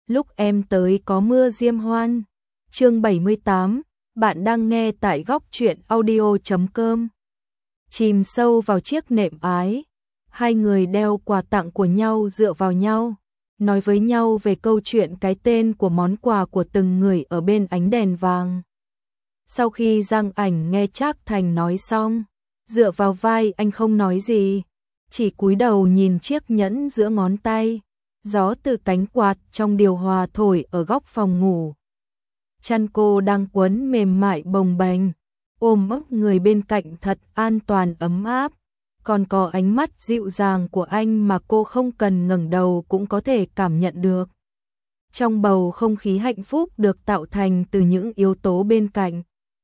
lúc em tới có mưa diêm hoan. Chương 78, bạn đang nghe tại góc truyện audio.com. Chìm sâu vào chiếc nệm ái, hai người đeo quà tặng của nhau dựa vào nhau, nói với nhau về câu chuyện cái tên của món quà của từng người ở bên ánh đèn vàng. Sau khi Giang Ảnh nghe Trác Thành nói xong, dựa vào vai anh không nói gì, chỉ cúi đầu nhìn chiếc nhẫn giữa ngón tay. Gió từ cánh quạt trong điều hòa thổi ở góc phòng ngủ. Chăn cô đang quấn mềm mại bồng bềnh, ôm ấp người bên cạnh thật an toàn ấm áp. Còn có ánh mắt dịu dàng của anh mà cô không cần ngẩng đầu cũng có thể cảm nhận được. Trong bầu không khí hạnh phúc được tạo thành từ những yếu tố bên cạnh.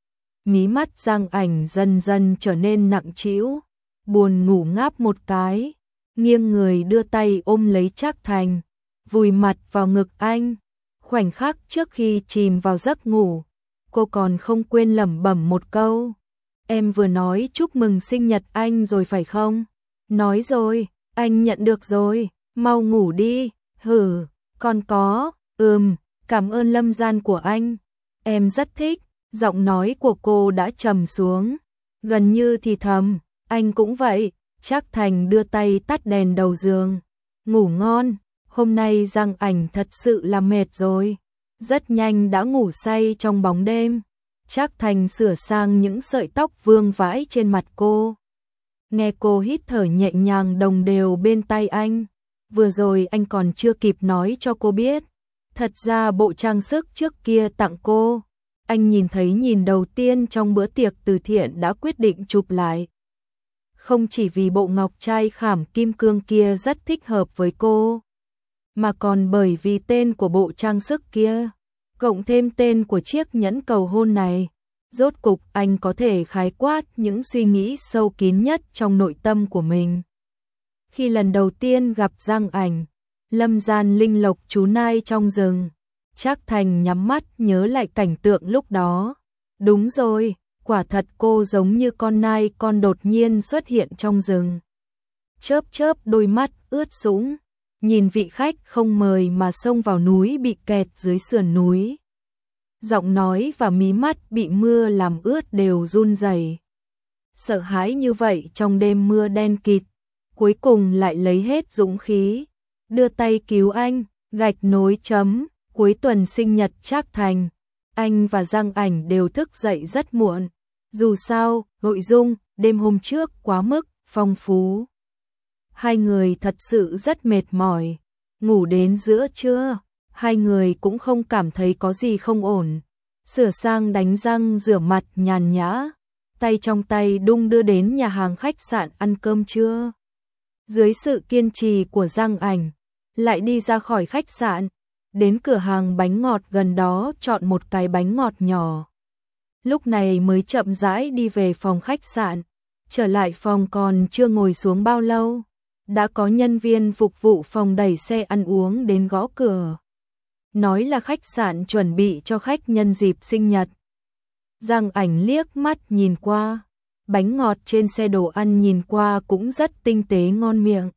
Mí mắt Giang Ảnh dần dần trở nên nặng trĩu, buồn ngủ ngáp một cái, nghiêng người đưa tay ôm lấy Trác Thành, vùi mặt vào ngực anh. Khoảnh khắc trước khi chìm vào giấc ngủ, cô còn không quên lẩm bẩm một câu. Em vừa nói chúc mừng sinh nhật anh rồi phải không? Nói rồi, anh nhận được rồi, mau ngủ đi. Hử, còn có, cảm ơn lâm gian của anh. Em rất thích, giọng nói của cô đã trầm xuống, gần như thì thầm, anh cũng vậy. Trác Thành đưa tay tắt đèn đầu giường. Ngủ ngon, hôm nay Giang Ảnh thật sự là mệt rồi. Rất nhanh đã ngủ say trong bóng đêm. Trác Thành sửa sang những sợi tóc vương vãi trên mặt cô. Nghe cô hít thở nhẹ nhàng đồng đều bên tai anh. Vừa rồi anh còn chưa kịp nói cho cô biết. Thật ra bộ trang sức trước kia tặng cô, anh nhìn đầu tiên trong bữa tiệc từ thiện đã quyết định chụp lại. Không chỉ vì bộ ngọc trai khảm kim cương kia rất thích hợp với cô, mà còn bởi vì tên của bộ trang sức kia, cộng thêm tên của chiếc nhẫn cầu hôn này. Rốt cục anh có thể khái quát những suy nghĩ sâu kín nhất trong nội tâm của mình. Khi lần đầu tiên gặp Giang Ảnh, lâm gian linh lộc trú nai trong rừng, Trác Thành nhắm mắt nhớ lại cảnh tượng lúc đó. Đúng rồi, quả thật cô giống như con nai con đột nhiên xuất hiện trong rừng. Chớp chớp đôi mắt ướt sũng, nhìn vị khách không mời mà xông vào núi bị kẹt dưới sườn núi. Giọng nói và mí mắt bị mưa làm ướt đều run rẩy. Sợ hãi như vậy trong đêm mưa đen kịt, cuối cùng lại lấy hết dũng khí, đưa tay cứu anh, gạch nối chấm, cuối tuần sinh nhật Trác Thành. Anh và Giang Ảnh đều thức dậy rất muộn. Dù sao, nội dung đêm hôm trước quá mức phong phú. Hai người thật sự rất mệt mỏi. Ngủ đến giữa trưa, hai người cũng không cảm thấy có gì không ổn. Sửa sang đánh răng rửa mặt nhàn nhã, tay trong tay đung đưa đến nhà hàng khách sạn ăn cơm trưa. Dưới sự kiên trì của Giang Ảnh, lại đi ra khỏi khách sạn, đến cửa hàng bánh ngọt gần đó chọn một cái bánh ngọt nhỏ. Lúc này mới chậm rãi đi về phòng khách sạn. Trở lại phòng còn chưa ngồi xuống bao lâu, đã có nhân viên phục vụ phòng đẩy xe ăn uống đến gõ cửa. Nói là khách sạn chuẩn bị cho khách nhân dịp sinh nhật. Giang Ảnh liếc mắt nhìn qua, bánh ngọt trên xe đồ ăn nhìn qua cũng rất tinh tế ngon miệng.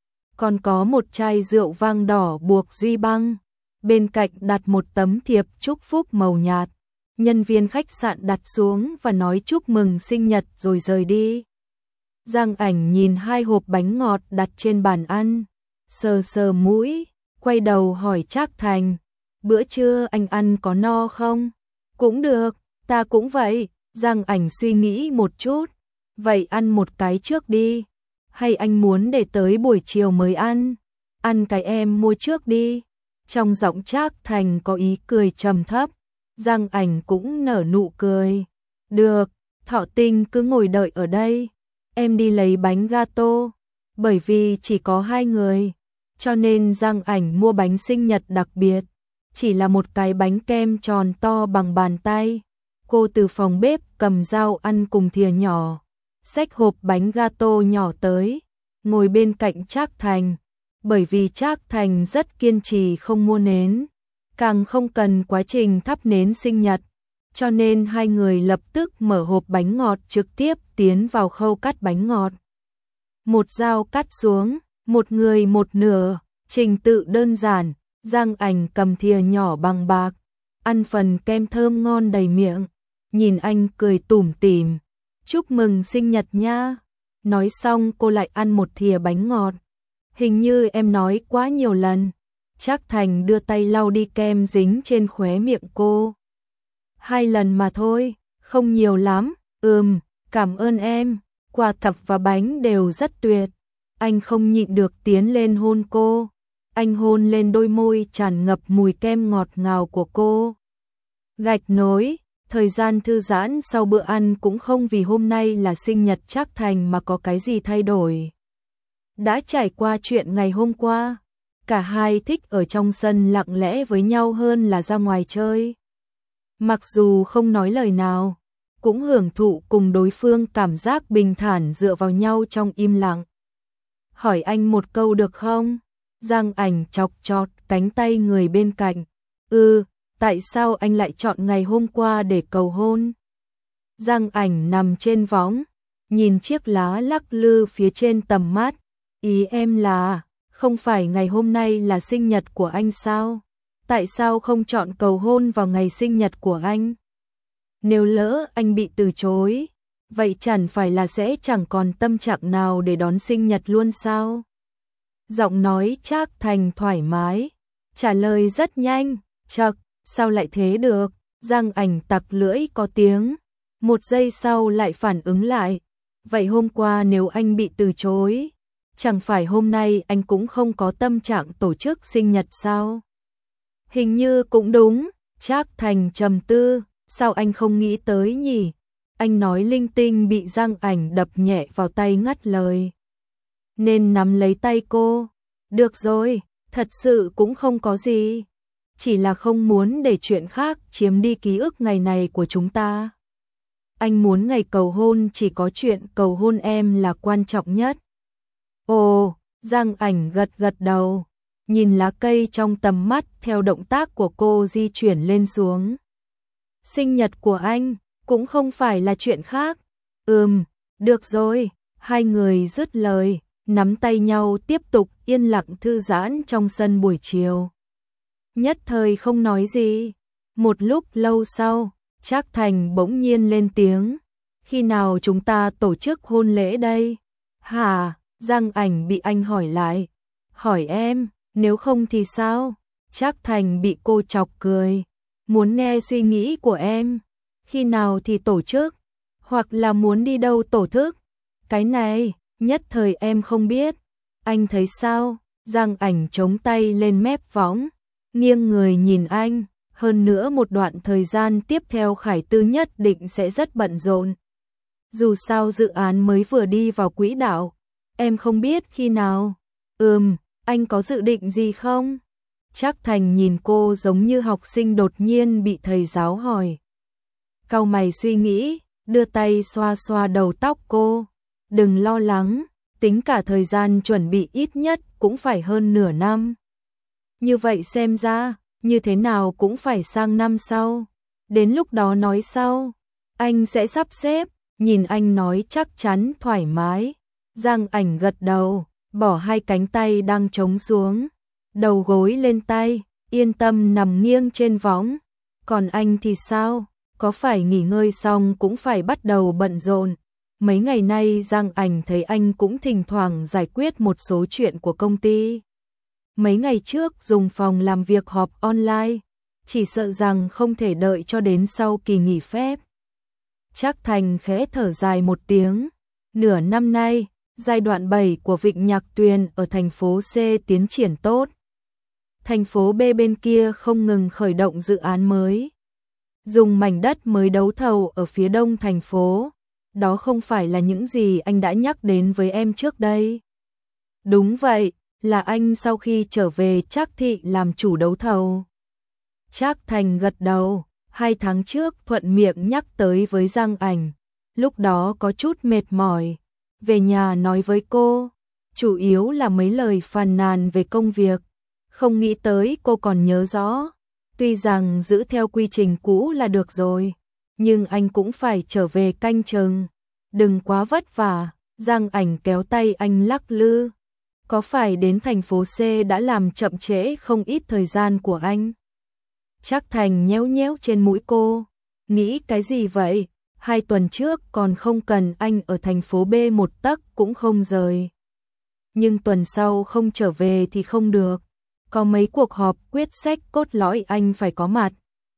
Còn có một chai rượu vang đỏ buộc duy băng, bên cạnh đặt một tấm thiệp chúc phúc màu nhạt. Nhân viên khách sạn đặt xuống và nói chúc mừng sinh nhật rồi rời đi. Giang Ảnh nhìn hai hộp bánh ngọt đặt trên bàn ăn, sờ sờ mũi, quay đầu hỏi Trác Thành, bữa trưa anh ăn có no không? Cũng được, ta cũng vậy. Giang Ảnh suy nghĩ một chút, vậy ăn một cái trước đi, hay anh muốn để tới buổi chiều mới ăn? Ăn cái em mua trước đi. Trong giọng Trác Thành có ý cười trầm thấp. Giang Ảnh cũng nở nụ cười. Được, Thọ Tinh cứ ngồi đợi ở đây, em đi lấy bánh gato. Bởi vì chỉ có hai người, cho nên Giang Ảnh mua bánh sinh nhật đặc biệt, chỉ là một cái bánh kem tròn to bằng bàn tay. Cô từ phòng bếp cầm dao ăn cùng thìa nhỏ, xách hộp bánh gato nhỏ tới, ngồi bên cạnh Trác Thành. Bởi vì Trác Thành rất kiên trì không mua nến, càng không cần quá trình thắp nến sinh nhật, cho nên hai người lập tức mở hộp bánh ngọt trực tiếp tiến vào khâu cắt bánh ngọt. Một dao cắt xuống, một người một nửa, trình tự đơn giản, Giang Ảnh cầm thìa nhỏ bằng bạc, ăn phần kem thơm ngon đầy miệng, nhìn anh cười tủm tỉm, chúc mừng sinh nhật nha. Nói xong cô lại ăn một thìa bánh ngọt. Hình như em nói quá nhiều lần. Trác Thành đưa tay lau đi kem dính trên khóe miệng cô. 2 lần mà thôi, không nhiều lắm. Cảm ơn em. Quà cặp và bánh đều rất tuyệt. Anh không nhịn được tiến lên hôn cô. Anh hôn lên đôi môi tràn ngập mùi kem ngọt ngào của cô. Gạch nối, thời gian thư giãn sau bữa ăn cũng không vì hôm nay là sinh nhật Trác Thành mà có cái gì thay đổi. Đã trải qua chuyện ngày hôm qua, cả hai thích ở trong sân lặng lẽ với nhau hơn là ra ngoài chơi. Mặc dù không nói lời nào, cũng hưởng thụ cùng đối phương cảm giác bình thản dựa vào nhau trong im lặng. Hỏi anh một câu được không? Giang Ảnh chọc chọt cánh tay người bên cạnh. Tại sao anh lại chọn ngày hôm qua để cầu hôn? Giang Ảnh nằm trên võng, nhìn chiếc lá lắc lư phía trên tầm mắt. Ý em là, không phải ngày hôm nay là sinh nhật của anh sao? Tại sao không chọn cầu hôn vào ngày sinh nhật của anh? Nếu lỡ anh bị từ chối, vậy chẳng phải là sẽ chẳng còn tâm trạng nào để đón sinh nhật luôn sao? Giọng nói Trác Thành thoải mái, trả lời rất nhanh. Chậc, sao lại thế được? Giang Ảnh tặc lưỡi có tiếng, 1 giây sau lại phản ứng lại. Vậy hôm qua nếu anh bị từ chối, chẳng phải hôm nay anh cũng không có tâm trạng tổ chức sinh nhật sao? Hình như cũng đúng. Trác Thành trầm tư, sao anh không nghĩ tới nhỉ? Anh nói linh tinh bị Giang Ảnh đập nhẹ vào tay ngắt lời. Nên nắm lấy tay cô. Được rồi, thật sự cũng không có gì. Chỉ là không muốn để chuyện khác chiếm đi ký ức ngày này của chúng ta. Anh muốn ngày cầu hôn chỉ có chuyện cầu hôn em là quan trọng nhất. Ồ, Giang Ảnh gật gật đầu, nhìn lá cây trong tầm mắt theo động tác của cô di chuyển lên xuống. Sinh nhật của anh cũng không phải là chuyện khác. Được rồi, hai người dứt lời, nắm tay nhau tiếp tục yên lặng thư giãn trong sân buổi chiều. Nhất thời không nói gì. Một lúc lâu sau, Trác Thành bỗng nhiên lên tiếng. Khi nào chúng ta tổ chức hôn lễ đây? Hả? Giang Ảnh bị anh hỏi lại. Hỏi em, nếu không thì sao? Trác Thành bị cô chọc cười. Muốn nghe suy nghĩ của em. Khi nào thì tổ chức? Hoặc là muốn đi đâu tổ chức? Cái này, nhất thời em không biết. Anh thấy sao? Giang Ảnh chống tay lên mép võng, nghiêng người nhìn anh. Hơn nữa một đoạn thời gian tiếp theo Khải Tư nhất định sẽ rất bận rộn. Dù sao dự án mới vừa đi vào quỹ đạo, em không biết khi nào. Anh có dự định gì không? Trác Thành nhìn cô giống như học sinh đột nhiên bị thầy giáo hỏi. Cau mày suy nghĩ, đưa tay xoa xoa đầu tóc cô. Đừng lo lắng, tính cả thời gian chuẩn bị ít nhất cũng phải hơn nửa năm. Như vậy xem ra, như thế nào cũng phải sang năm sau. Đến lúc đó nói sau, anh sẽ sắp xếp. Nhìn anh nói chắc chắn thoải mái. Giang Ảnh gật đầu, bỏ hai cánh tay đang chống xuống, đầu gối lên tay, yên tâm nằm nghiêng trên võng. Còn anh thì sao? Có phải nghỉ ngơi xong cũng phải bắt đầu bận rộn. Mấy ngày nay Giang Ảnh thấy anh cũng thỉnh thoảng giải quyết một số chuyện của công ty. Mấy ngày trước dùng phòng làm việc họp online, chỉ sợ rằng không thể đợi cho đến sau kỳ nghỉ phép. Trác Thành khẽ thở dài một tiếng. Nửa năm nay, giai đoạn 7 của Vịnh Nhạc Tuyền ở thành phố C tiến triển tốt. Thành phố B bên kia không ngừng khởi động dự án mới. Dùng mảnh đất mới đấu thầu ở phía đông thành phố. Đó không phải là những gì anh đã nhắc đến với em trước đây. Đúng vậy, là anh sau khi trở về Trác Thị làm chủ đấu thầu. Trác Thành gật đầu. 2 tháng trước thuận miệng nhắc tới với Giang Ảnh. Lúc đó có chút mệt mỏi. Về nhà nói với cô. Chủ yếu là mấy lời phàn nàn về công việc. Không nghĩ tới cô còn nhớ rõ. Tuy rằng giữ theo quy trình cũ là được rồi. Nhưng anh cũng phải trở về canh chừng. Đừng quá vất vả. Giang Ảnh kéo tay anh lắc lư. có phải đến thành phố C đã làm chậm trễ không ít thời gian của anh? Trác Thành nhéo nhéo trên mũi cô, nghĩ cái gì vậy? 2 tuần trước còn không cần anh ở thành phố B một tấc cũng không rời. Nhưng tuần sau không trở về thì không được. Có mấy cuộc họp quyết sách cốt lõi anh phải có mặt.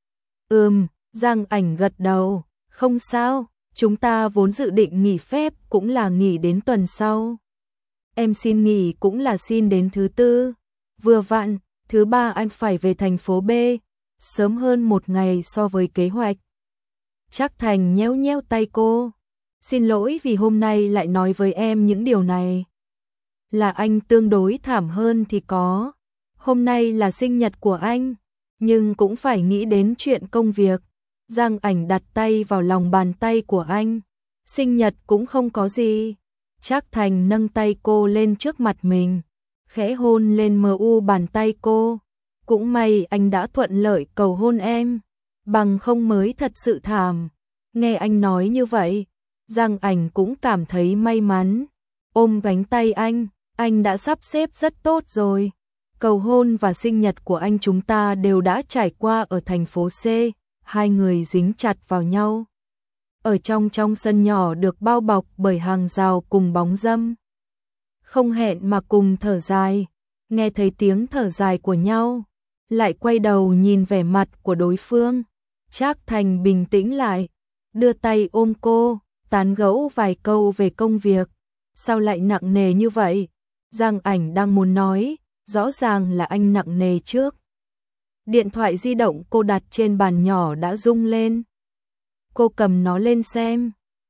Giang Ảnh gật đầu, không sao, chúng ta vốn dự định nghỉ phép cũng là nghỉ đến tuần sau. Em xin nghỉ cũng là xin đến thứ tư. Vừa vặn, thứ ba anh phải về thành phố B, sớm hơn 1 ngày so với kế hoạch. Trác Thành nhéo nhéo tay cô. Xin lỗi vì hôm nay lại nói với em những điều này. Là anh tương đối thảm hơn thì có. Hôm nay là sinh nhật của anh, nhưng cũng phải nghĩ đến chuyện công việc. Giang Ảnh đặt tay vào lòng bàn tay của anh. Sinh nhật cũng không có gì. Trác Thành nâng tay cô lên trước mặt mình, khẽ hôn lên mu bàn tay cô. Cũng may anh đã thuận lợi cầu hôn em, bằng không mới thật sự thảm. Nghe anh nói như vậy, Giang Ảnh cũng cảm thấy may mắn. Ôm cánh tay anh đã sắp xếp rất tốt rồi. Cầu hôn và sinh nhật của anh chúng ta đều đã trải qua ở thành phố C. 2 người dính chặt vào nhau. Ở trong sân nhỏ được bao bọc bởi hàng rào cùng bóng râm. Không hẹn mà cùng thở dài, nghe thấy tiếng thở dài của nhau, lại quay đầu nhìn vẻ mặt của đối phương. Trác Thành bình tĩnh lại, đưa tay ôm cô, tán gẫu vài câu về công việc. Sao lại nặng nề như vậy? Giang Ảnh đang muốn nói, rõ ràng là anh nặng nề trước. Điện thoại di động cô đặt trên bàn nhỏ đã rung lên. Cô cầm nó lên xem.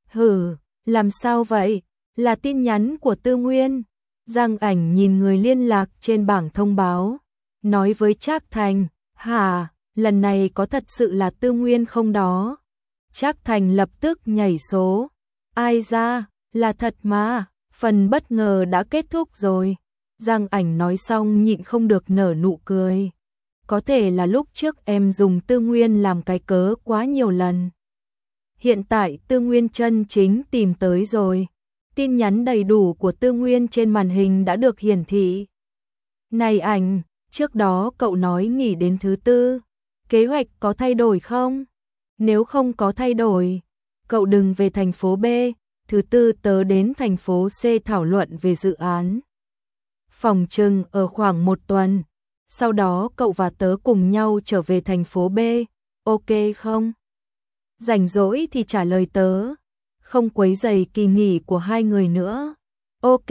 Làm sao vậy? Là tin nhắn của Tư Nguyên. Giang Ảnh nhìn người liên lạc trên bảng thông báo, nói với Trác Thành, hả, lần này có thật sự là Tư Nguyên không đó? Trác Thành lập tức nhảy số. Ai ra, là thật mà, phần bất ngờ đã kết thúc rồi. Giang Ảnh nói xong nhịn không được nở nụ cười. Có thể là lúc trước em dùng Tư Nguyên làm cái cớ quá nhiều lần. Hiện tại Tư Nguyên chân chính tìm tới rồi. Tin nhắn đầy đủ của Tư Nguyên trên màn hình đã được hiển thị. Này Ảnh, trước đó cậu nói nghỉ đến thứ tư. Kế hoạch có thay đổi không? Nếu không có thay đổi, cậu đừng về thành phố B. Thứ tư tớ đến thành phố C thảo luận về dự án. Phòng trừng ở khoảng 1 tuần. Sau đó cậu và tớ cùng nhau trở về thành phố B. Ok không? Rảnh rỗi thì trả lời tớ. Không quấy rầy kỳ nghỉ của 2 người nữa. Ok,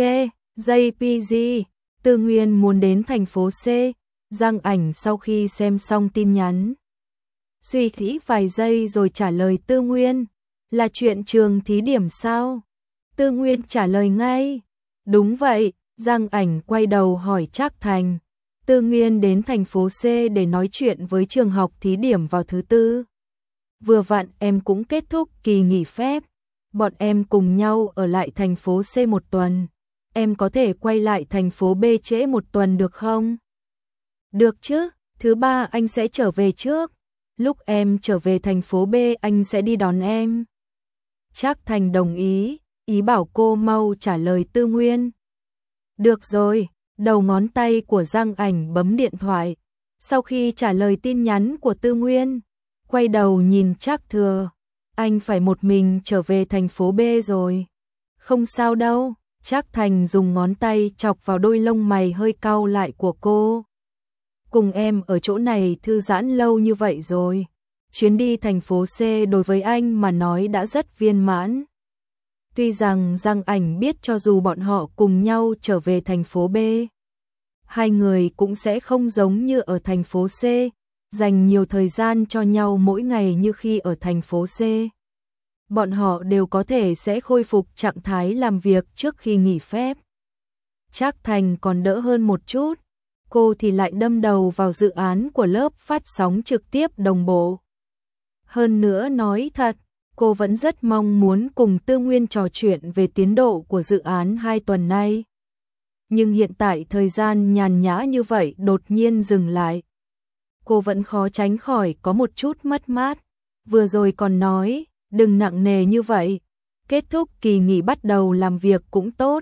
JPG. Tư Nguyên muốn đến thành phố C. Giang Ảnh sau khi xem xong tin nhắn, suy nghĩ vài giây rồi trả lời Tư Nguyên. Là chuyện trường thí điểm sao? Tư Nguyên trả lời ngay. Đúng vậy. Giang Ảnh quay đầu hỏi Trác Thành. Tư Nguyên đến thành phố C để nói chuyện với trường học thí điểm vào thứ tư. Vừa vặn em cũng kết thúc kỳ nghỉ phép. Bọn em cùng nhau ở lại thành phố C 1 tuần. Em có thể quay lại thành phố B trễ 1 tuần được không? Được chứ, thứ ba anh sẽ trở về trước. Lúc em trở về thành phố B anh sẽ đi đón em. Trác Thành đồng ý, ý bảo cô mau trả lời Tư Nguyên. Được rồi, đầu ngón tay của Giang Ảnh bấm điện thoại. Sau khi trả lời tin nhắn của Tư Nguyên, quay đầu nhìn Trác Thừa. Anh phải một mình trở về thành phố B rồi. Không sao đâu, Trác Thành dùng ngón tay chọc vào đôi lông mày hơi cau lại của cô. Cùng em ở chỗ này thư giãn lâu như vậy rồi. Chuyến đi thành phố C đối với anh mà nói đã rất viên mãn. Tuy rằng Giang Ảnh biết cho dù bọn họ cùng nhau trở về thành phố B, 2 người cũng sẽ không giống như ở thành phố C, dành nhiều thời gian cho nhau mỗi ngày như khi ở thành phố C. Bọn họ đều có thể sẽ khôi phục trạng thái làm việc trước khi nghỉ phép. Trác Thành còn đỡ hơn một chút, cô thì lại đâm đầu vào dự án của lớp phát sóng trực tiếp đồng bộ. Hơn nữa nói thật, cô vẫn rất mong muốn cùng Tư Nguyên trò chuyện về tiến độ của dự án 2 tuần nay. Nhưng hiện tại thời gian nhàn nhã như vậy đột nhiên dừng lại. Cô vẫn khó tránh khỏi có một chút mất mát. Vừa rồi còn nói, đừng nặng nề như vậy. Kết thúc kỳ nghỉ bắt đầu làm việc cũng tốt.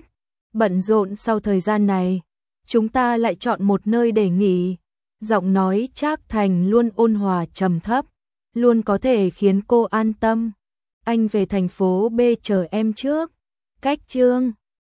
Bận rộn sau thời gian này, chúng ta lại chọn một nơi để nghỉ. Giọng nói Trác Thành luôn ôn hòa trầm thấp, luôn có thể khiến cô an tâm. Anh về thành phố B chờ em trước. Cách Chương